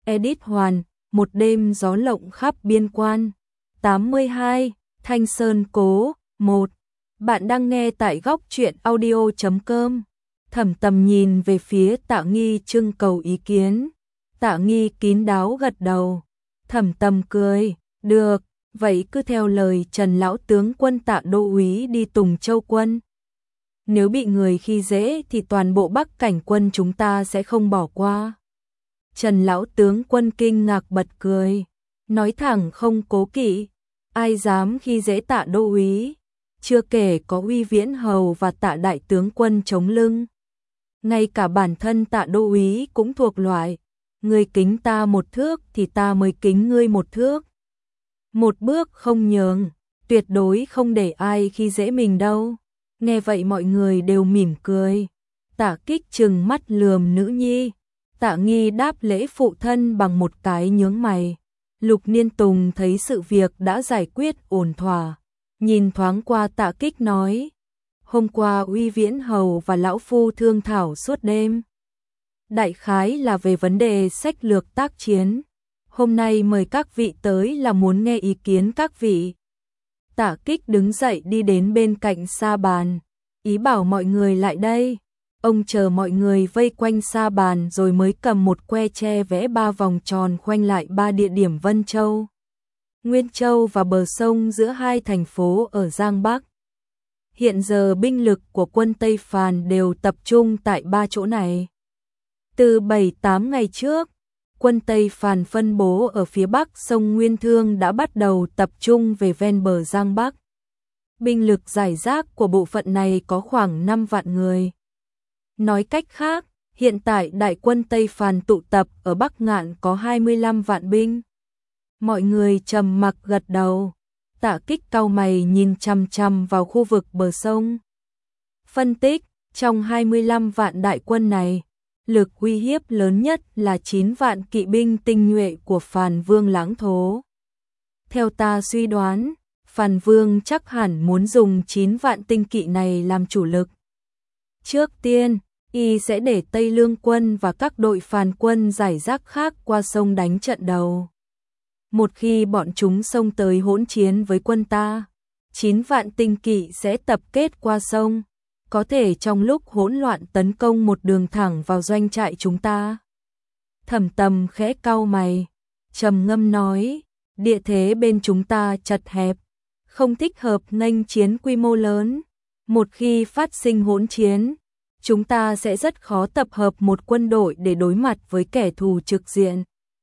Edit Hoàn, một đêm gió lộng khắp biên quan. 82, Thanh Sơn Cố, 1. Bạn đang nghe tại góc truyện audio.com. Thẩm Tầm nhìn về phía Tạ Nghi trưng cầu ý kiến. Tạ Nghi kín đáo gật đầu. Thẩm Tầm cười, được, vậy cứ theo lời Trần lão tướng quân Tạ đô úy đi Tùng Châu quân. Nếu bị người khi dễ thì toàn bộ Bắc Cảnh quân chúng ta sẽ không bỏ qua. Trần lão tướng quân kinh ngạc bật cười, nói thẳng không cố kỵ, ai dám khi dễ Tạ đô úy, chưa kể có Uy Viễn hầu và Tạ đại tướng quân chống lưng. Ngay cả bản thân Tạ đô úy cũng thuộc loại, ngươi kính ta một thước thì ta mới kính ngươi một thước. Một bước không nhường, tuyệt đối không để ai khi dễ mình đâu. Nghe vậy mọi người đều mỉm cười. Tạ Kích trừng mắt lườm nữ nhi. Tạ Nghi đáp lễ phụ thân bằng một cái nhướng mày. Lục Niên Tùng thấy sự việc đã giải quyết ổn thỏa, nhìn thoáng qua Tạ Kích nói: hôm qua Uy Viễn hầu và lão phu thương thảo suốt đêm, đại khái là về vấn đề sách lược tác chiến. Hôm nay mời các vị tới là muốn nghe ý kiến các vị. Tạ Kích đứng dậy đi đến bên cạnh sa bàn, ý bảo mọi người lại đây. Ông chờ mọi người vây quanh sa bàn rồi mới cầm một que tre vẽ 3 vòng tròn khoanh lại 3 địa điểm Vân Châu, Nguyên Châu và bờ sông giữa hai thành phố ở Giang Bắc. Hiện giờ binh lực của quân Tây Phàn đều tập trung tại 3 chỗ này. Từ 7-8 ngày trước, quân Tây Phàn phân bố ở phía bắc sông Nguyên Thương đã bắt đầu tập trung về ven bờ Giang Bắc. Binh lực rải rác của bộ phận này có khoảng 5 vạn người. Nói cách khác, hiện tại đại quân Tây Phàn tụ tập ở Bắc Ngạn có 25 vạn binh. Mọi người trầm mặc gật đầu. Tạ Kích cau mày nhìn chằm chằm vào khu vực bờ sông. Phân tích, trong 25 vạn đại quân này, lực uy hiếp lớn nhất là 9 vạn kỵ binh tinh nhuệ của Phàn Vương Lãng Thố. Theo ta suy đoán, Phàn Vương chắc hẳn muốn dùng 9 vạn tinh kỵ này làm chủ lực. Trước tiên, y sẽ để Tây Lương quân và các đội Phàn quân giải rác khác qua sông đánh trận đầu. Một khi bọn chúng xông tới hỗn chiến với quân ta, 9 vạn tinh kỵ sẽ tập kết qua sông, có thể trong lúc hỗn loạn tấn công một đường thẳng vào doanh trại chúng ta. Thẩm Tầm khẽ cau mày, trầm ngâm nói, địa thế bên chúng ta chật hẹp, không thích hợp nghênh chiến quy mô lớn. Một khi phát sinh hỗn chiến, chúng ta sẽ rất khó tập hợp một quân đội để đối mặt với kẻ thù trực diện.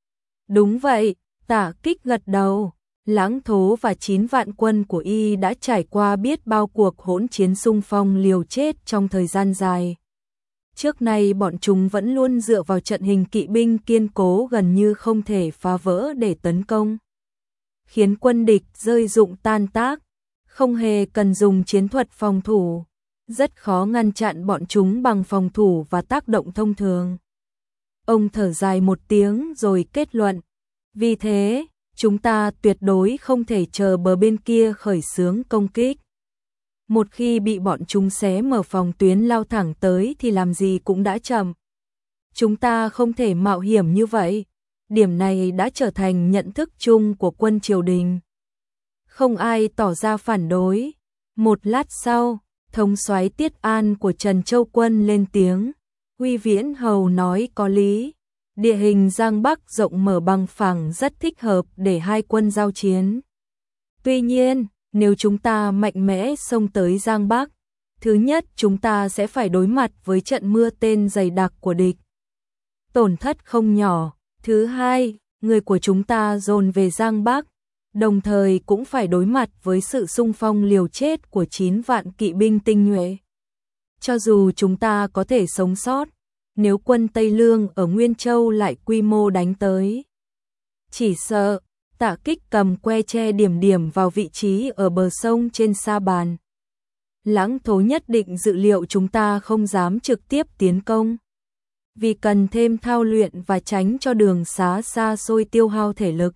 Đúng vậy, Tạ Kích gật đầu. Lãng Thố và 9 vạn quân của y đã trải qua biết bao cuộc hỗn chiến xung phong liều chết trong thời gian dài. Trước nay bọn chúng vẫn luôn dựa vào trận hình kỵ binh kiên cố gần như không thể phá vỡ để tấn công, khiến quân địch rơi dụng tan tác, không hề cần dùng chiến thuật phòng thủ, rất khó ngăn chặn bọn chúng bằng phòng thủ và tác động thông thường. Ông thở dài một tiếng rồi kết luận, vì thế, chúng ta tuyệt đối không thể chờ bờ bên kia khởi xướng công kích. Một khi bị bọn chúng xé mở phòng tuyến lao thẳng tới thì làm gì cũng đã chậm. Chúng ta không thể mạo hiểm như vậy. Điểm này đã trở thành nhận thức chung của quân triều đình. Không ai tỏ ra phản đối. Một lát sau, thống soái Tiết An của Trần Châu quân lên tiếng. Uy Viễn hầu nói có lý. Địa hình Giang Bắc rộng mở bằng phẳng rất thích hợp để hai quân giao chiến. Tuy nhiên, nếu chúng ta mạnh mẽ xông tới Giang Bắc, thứ nhất chúng ta sẽ phải đối mặt với trận mưa tên dày đặc của địch, tổn thất không nhỏ. Thứ hai, người của chúng ta dồn về Giang Bắc, đồng thời cũng phải đối mặt với sự xung phong liều chết của 9 vạn kỵ binh tinh nhuệ. Cho dù chúng ta có thể sống sót, nếu quân Tây Lương ở Nguyên Châu lại quy mô đánh tới, chỉ sợ. Tạ Kích cầm que tre điểm điểm vào vị trí ở bờ sông trên sa bàn. Lãng Thố nhất định dự liệu chúng ta không dám trực tiếp tiến công, vì cần thêm thao luyện và tránh cho đường xá xa xôi tiêu hao thể lực.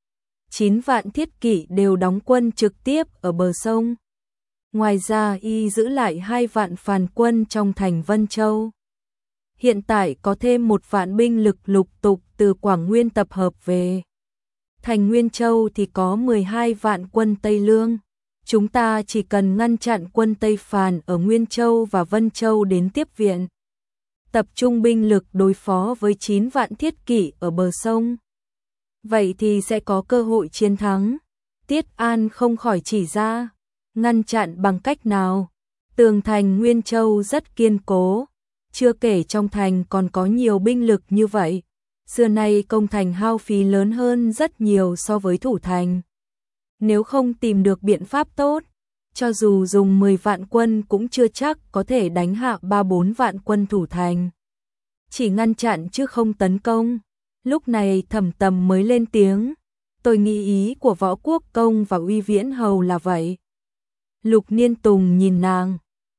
9 vạn thiết kỵ đều đóng quân trực tiếp ở bờ sông. Ngoài ra y giữ lại 2 vạn phàn quân trong thành Vân Châu. Hiện tại có thêm 1 vạn binh lực lục tục từ Quảng Nguyên tập hợp về. Thành Nguyên Châu thì có 12 vạn quân Tây Lương. Chúng ta chỉ cần ngăn chặn quân Tây Phàn ở Nguyên Châu và Vân Châu đến tiếp viện. Tập trung binh lực đối phó với 9 vạn thiết kỵ ở bờ sông. Vậy thì sẽ có cơ hội chiến thắng. Tiết An không khỏi chỉ ra. Ngăn chặn bằng cách nào? Tường thành Nguyên Châu rất kiên cố. Chưa kể trong thành còn có nhiều binh lực như vậy. Xưa nay công thành hao phí lớn hơn rất nhiều so với thủ thành. Nếu không tìm được biện pháp tốt, cho dù dùng 10 vạn quân cũng chưa chắc có thể đánh hạ 3-4 vạn quân thủ thành. Chỉ ngăn chặn chứ không tấn công. Lúc này Thẩm Tầm mới lên tiếng. Tôi nghĩ ý của Võ Quốc Công và Uy Viễn Hầu là vậy. Lục Niên Tùng nhìn nàng.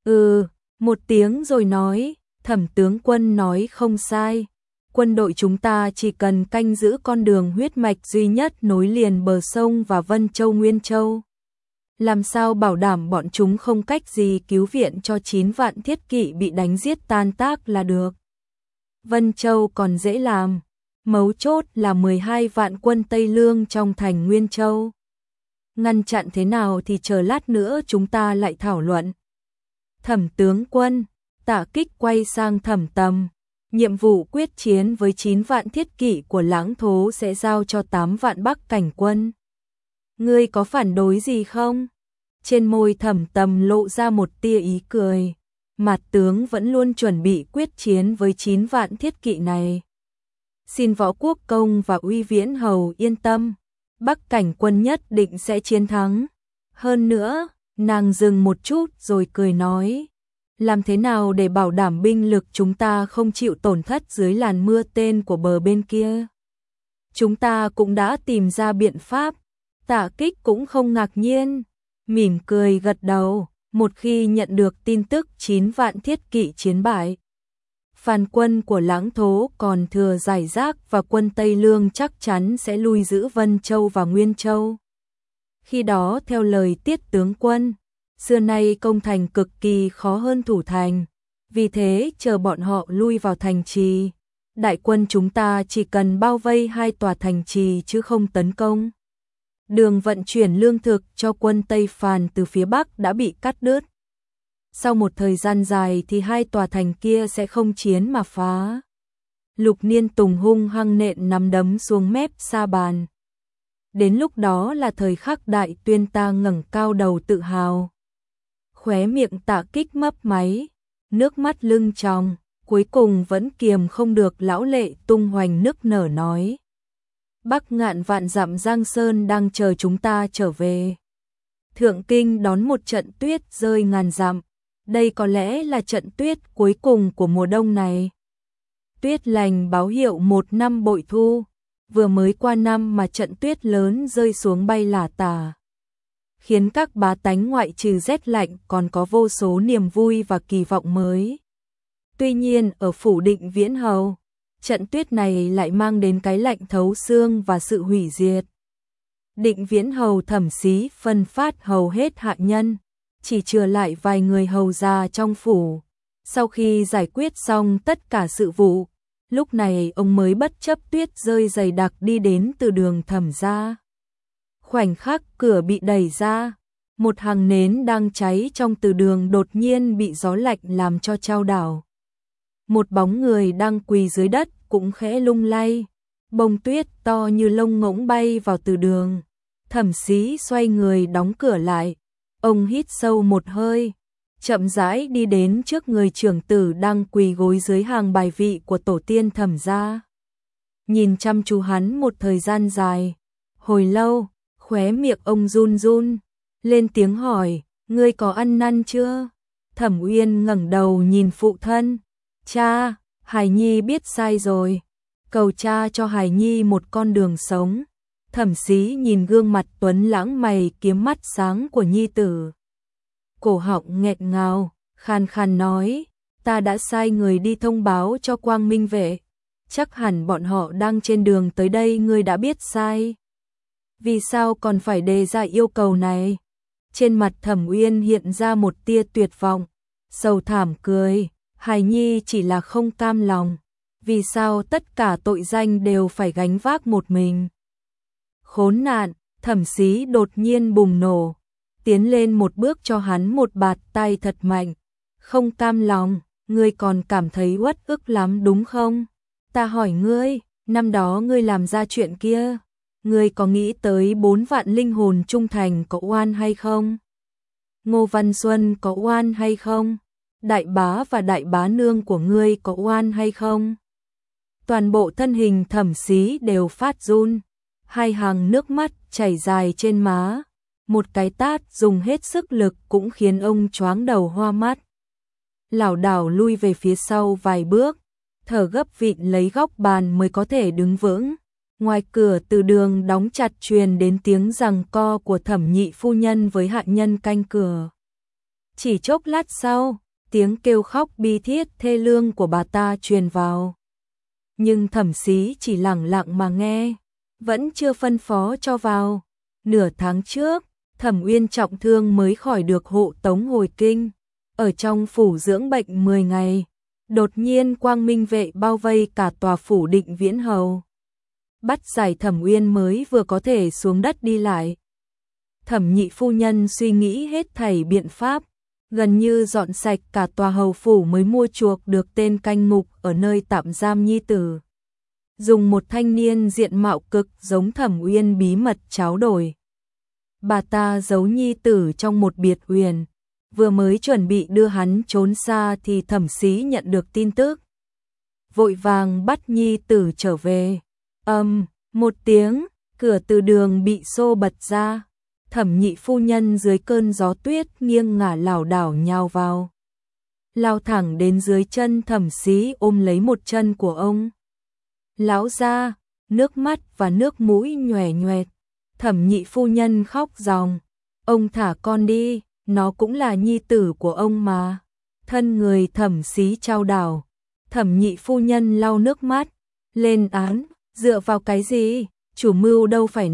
Một tiếng rồi nói. Thẩm tướng quân nói không sai. Quân đội chúng ta chỉ cần canh giữ con đường huyết mạch duy nhất nối liền bờ sông và Vân Châu Nguyên Châu. Làm sao bảo đảm bọn chúng không cách gì cứu viện cho 9 vạn thiết kỵ bị đánh giết tan tác là được. Vân Châu còn dễ làm. Mấu chốt là 12 vạn quân Tây Lương trong thành Nguyên Châu. Ngăn chặn thế nào thì chờ lát nữa chúng ta lại thảo luận. Thẩm tướng quân, Tạ Kích quay sang Thẩm Tầm. Nhiệm vụ quyết chiến với 9 vạn thiết kỵ của Lãng Thố sẽ giao cho 8 vạn Bắc cảnh quân. Ngươi có phản đối gì không? Trên môi Thẩm Tầm lộ ra một tia ý cười. Mạt tướng vẫn luôn chuẩn bị quyết chiến với 9 vạn thiết kỵ này. Xin Võ Quốc Công và Uy Viễn Hầu yên tâm. Bắc cảnh quân nhất định sẽ chiến thắng. Hơn nữa, nàng dừng một chút rồi cười nói. Làm thế nào để bảo đảm binh lực chúng ta không chịu tổn thất dưới làn mưa tên của bờ bên kia? Chúng ta cũng đã tìm ra biện pháp. Tạ Kích cũng không ngạc nhiên. Mỉm cười gật đầu. Một khi nhận được tin tức 9 vạn thiết kỵ chiến bại, phàn quân của Lãng Thố còn thừa giải rác và quân Tây Lương chắc chắn sẽ lui giữ Vân Châu và Nguyên Châu. Khi đó theo lời Tiết tướng quân, xưa nay công thành cực kỳ khó hơn thủ thành, vì thế chờ bọn họ lui vào thành trì, đại quân chúng ta chỉ cần bao vây 2 tòa thành trì chứ không tấn công. Đường vận chuyển lương thực cho quân Tây Phàn từ phía Bắc đã bị cắt đứt. Sau một thời gian dài thì 2 tòa thành kia sẽ không chiến mà phá. Lục Niên Tùng hung hăng nện nắm đấm xuống mép sa bàn. Đến lúc đó là thời khắc Đại Tuyên ta ngẩng cao đầu tự hào. Khóe miệng Tạ Kích mấp máy, nước mắt lưng tròng, cuối cùng vẫn kiềm không được lão lệ tung hoành nức nở nói. Bắc ngạn vạn dặm Giang Sơn đang chờ chúng ta trở về. Thượng Kinh đón một trận tuyết rơi ngàn dặm. Đây có lẽ là trận tuyết cuối cùng của mùa đông này. Tuyết lành báo hiệu 1 năm bội thu. Vừa mới qua năm mà trận tuyết lớn rơi xuống bay lả tả, khiến các bá tánh ngoại trừ rét lạnh còn có vô số niềm vui và kỳ vọng mới. Tuy nhiên ở phủ Định Viễn Hầu, trận tuyết này lại mang đến cái lạnh thấu xương và sự hủy diệt. Định Viễn Hầu Thẩm Xí phân phát hầu hết hạ nhân, chỉ chừa lại vài người hầu già trong phủ. Sau khi giải quyết xong tất cả sự vụ, lúc này ông mới bất chấp tuyết rơi dày đặc đi đến từ đường Thẩm gia. Khoảnh khắc cửa bị đẩy ra, một hàng nến đang cháy trong từ đường đột nhiên bị gió lạnh làm cho chao đảo. Một bóng người đang quỳ dưới đất cũng khẽ lung lay, bông tuyết to như lông ngỗng bay vào từ đường. Thẩm Xí xoay người đóng cửa lại, ông hít sâu một hơi, chậm rãi đi đến trước người trưởng tử đang quỳ gối dưới hàng bài vị của tổ tiên Thẩm gia. Nhìn chăm chú hắn một thời gian dài, hồi lâu, khóe miệng ông run run, lên tiếng hỏi, ngươi có ăn năn chưa? Thẩm Uyên ngẩng đầu nhìn phụ thân, cha, Hải Nhi biết sai rồi, cầu cha cho Hải Nhi một con đường sống. Thẩm Xí nhìn gương mặt tuấn lãng mày kiếm mắt sáng của nhi tử, cổ họng nghẹn ngào, khan khan nói, ta đã sai người đi thông báo cho Quang Minh vệ, chắc hẳn bọn họ đang trên đường tới đây, ngươi đã biết sai. Vì sao còn phải đề ra yêu cầu này? Trên mặt Thẩm Uyên hiện ra một tia tuyệt vọng, sầu thảm cười, Hải Nhi chỉ là không cam lòng, vì sao tất cả tội danh đều phải gánh vác một mình? Khốn nạn, Thẩm Sĩ đột nhiên bùng nổ, tiến lên một bước cho hắn một bạt tay thật mạnh. Không cam lòng, ngươi còn cảm thấy uất ức lắm đúng không? Ta hỏi ngươi, năm đó ngươi làm ra chuyện kia, ngươi có nghĩ tới 4 vạn linh hồn trung thành có oan hay không? Ngô Văn Xuân có oan hay không? Đại bá và đại bá nương của ngươi có oan hay không? Toàn bộ thân hình Thẩm Sĩ đều phát run, hai hàng nước mắt chảy dài trên má, một cái tát dùng hết sức lực cũng khiến ông choáng đầu hoa mắt. Lảo đảo lui về phía sau vài bước, thở gấp vịn lấy góc bàn mới có thể đứng vững. Ngoài cửa từ đường đóng chặt truyền đến tiếng giằng co của Thẩm nhị phu nhân với hạ nhân canh cửa. Chỉ chốc lát sau, tiếng kêu khóc bi thiết thê lương của bà ta truyền vào. Nhưng Thẩm Sĩ chỉ lặng lặng mà nghe, vẫn chưa phân phó cho vào. Nửa tháng trước, Thẩm Uyên trọng thương mới khỏi được hộ tống hồi kinh, ở trong phủ dưỡng bệnh 10 ngày. Đột nhiên Quang Minh vệ bao vây cả tòa phủ Định Viễn Hầu. Bắt giải Thẩm Uyên mới vừa có thể xuống đất đi lại. Thẩm nhị phu nhân suy nghĩ hết thảy biện pháp, gần như dọn sạch cả tòa hầu phủ mới mua chuộc được tên canh ngục ở nơi tạm giam nhi tử. Dùng một thanh niên diện mạo cực giống Thẩm Uyên bí mật tráo đổi. Bà ta giấu nhi tử trong một biệt uyển, vừa mới chuẩn bị đưa hắn trốn xa thì Thẩm Sĩ nhận được tin tức. Vội vàng bắt nhi tử trở về. Một tiếng, cửa từ đường bị xô bật ra. Thẩm nhị phu nhân dưới cơn gió tuyết nghiêng ngả lảo đảo nhào vào. Lao thẳng đến dưới chân Thẩm Sĩ ôm lấy một chân của ông. Lão gia, nước mắt và nước mũi nhòe nhoẹt. Thẩm nhị phu nhân khóc ròng. Ông thả con đi, nó cũng là nhi tử của ông mà. Thân người Thẩm Sĩ chao đảo. Thẩm nhị phu nhân lau nước mắt. Lên án, dựa vào cái gì? Chủ mưu đâu phải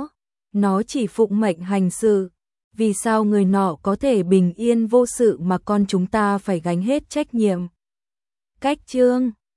nó chỉ phụng mệnh hành sự. Vì sao người nọ có thể bình yên vô sự mà con chúng ta phải gánh hết trách nhiệm? Cách chương